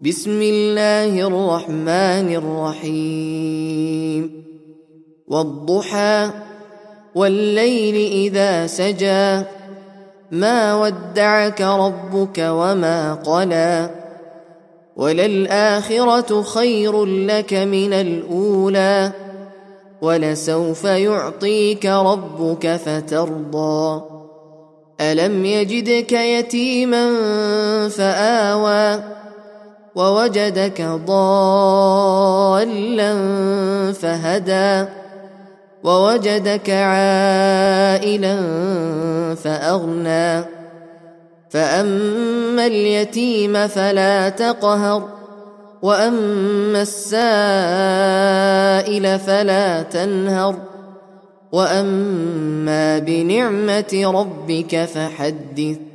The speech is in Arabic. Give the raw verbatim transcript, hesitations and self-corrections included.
بسم الله الرحمن الرحيم والضحى والليل إذا سجى ما ودعك ربك وما قلى وللآخرة خير لك من الأولى ولسوف يعطيك ربك فترضى ألم يجدك يتيما فآوى ووجدك ضالا فهدى ووجدك عائلا فأغنى فأما اليتيم فلا تقهر وأما السائل فلا تنهر وأما بنعمة ربك فحدث